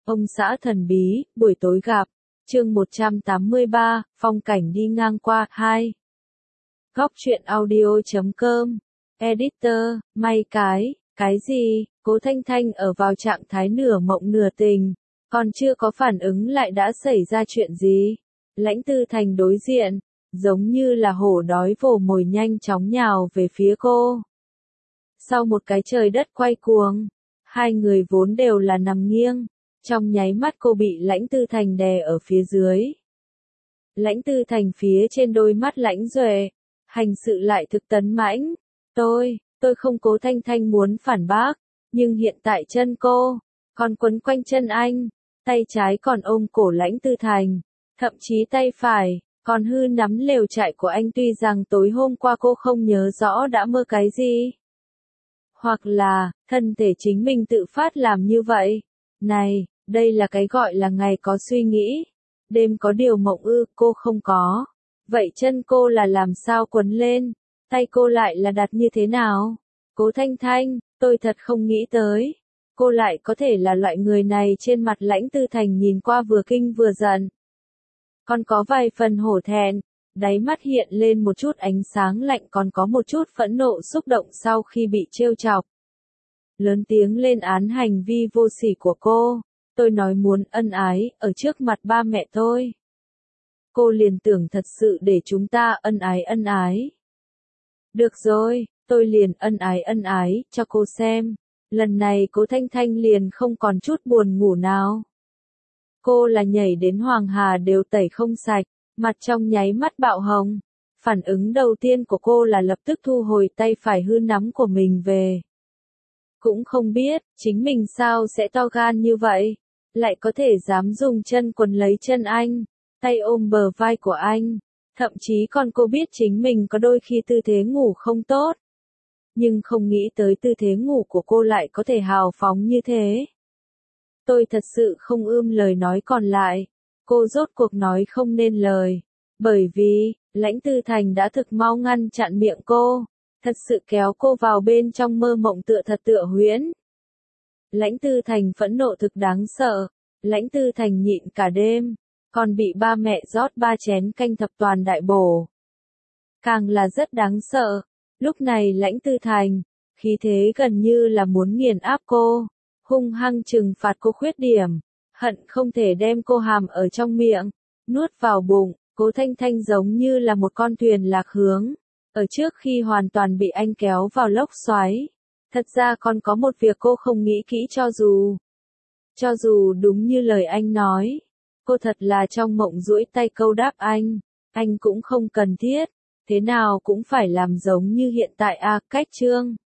Ông xã thần bí, buổi tối gặp. Chương 183, phong cảnh đi ngang qua, 2. Góc truyện audio.com. Editor, may cái gì? Cố Thanh Thanh ở vào trạng thái nửa mộng nửa tình, còn chưa có phản ứng lại đã xảy ra chuyện gì? Lãnh Tư Thành đối diện, giống như là hổ đói vồ mồi nhanh chóng nhào về phía cô. Sau một cái trời đất quay cuồng, hai người vốn đều là nằm nghiêng, trong nháy mắt cô bị Lãnh Tư Thành đè ở phía dưới. Lãnh Tư Thành phía trên đôi mắt lãnh duệ, hành sự lại thực tấn mãnh. Tôi không. Cố Thanh Thanh muốn phản bác, nhưng hiện tại chân cô còn quấn quanh chân anh, tay trái còn ôm cổ Lãnh Tư Thành, thậm chí tay phải còn hư nắm lều trại của anh. Tuy rằng tối hôm qua cô không nhớ rõ đã mơ cái gì, hoặc là thân thể chính mình tự phát làm như vậy. Này, đây là cái gọi là ngày có suy nghĩ, đêm có điều mộng ư? Cô không có. Vậy chân cô là làm sao quấn lên? Tay cô lại là đặt như thế nào? Cố Thanh Thanh, tôi thật không nghĩ tới, cô lại có thể là loại người này. Trên mặt Lãnh Tư Thành nhìn qua vừa kinh vừa giận, còn có vài phần hổ thẹn, đáy mắt hiện lên một chút ánh sáng lạnh, còn có một chút phẫn nộ xúc động sau khi bị trêu chọc. Lớn tiếng lên án hành vi vô sỉ của cô. Tôi nói muốn ân ái, ở trước mặt ba mẹ tôi, cô liền tưởng thật sự để chúng ta ân ái. Được rồi, tôi liền ân ái, cho cô xem. Lần này Cố Thanh Thanh liền không còn chút buồn ngủ nào. Cô là nhảy đến Hoàng Hà đều tẩy không sạch, mặt trong nháy mắt bạo hồng. Phản ứng đầu tiên của cô là lập tức thu hồi tay phải hư nắm của mình về. Cũng không biết, chính mình sao sẽ to gan như vậy, lại có thể dám dùng chân quấn lấy chân anh, tay ôm bờ vai của anh. Thậm chí còn cô biết chính mình có đôi khi tư thế ngủ không tốt, nhưng không nghĩ tới tư thế ngủ của cô lại có thể hào phóng như thế. Tôi thật sự không ươm lời nói còn lại. Cô rốt cuộc nói không nên lời, bởi vì Lãnh Tư Thành đã thực mau ngăn chặn miệng cô, thật sự kéo cô vào bên trong mơ mộng tựa thật tựa huyễn. Lãnh Tư Thành phẫn nộ thực đáng sợ. Lãnh Tư Thành nhịn cả đêm, còn bị ba mẹ rót 3 chén canh thập toàn đại bổ, càng là rất đáng sợ. Lúc này Lãnh Tư Thành, khí thế gần như là muốn nghiền áp cô, hung hăng trừng phạt cô khuyết điểm, hận không thể đem cô hàm ở trong miệng, nuốt vào bụng. Cố Thanh Thanh giống như là một con thuyền lạc hướng, ở trước khi hoàn toàn bị anh kéo vào lốc xoáy. Thật ra còn có một việc cô không nghĩ kỹ, cho dù đúng như lời anh nói, cô thật là trong mộng duỗi tay câu đáp anh cũng không cần thiết, thế nào cũng phải làm giống như hiện tại. Cách chương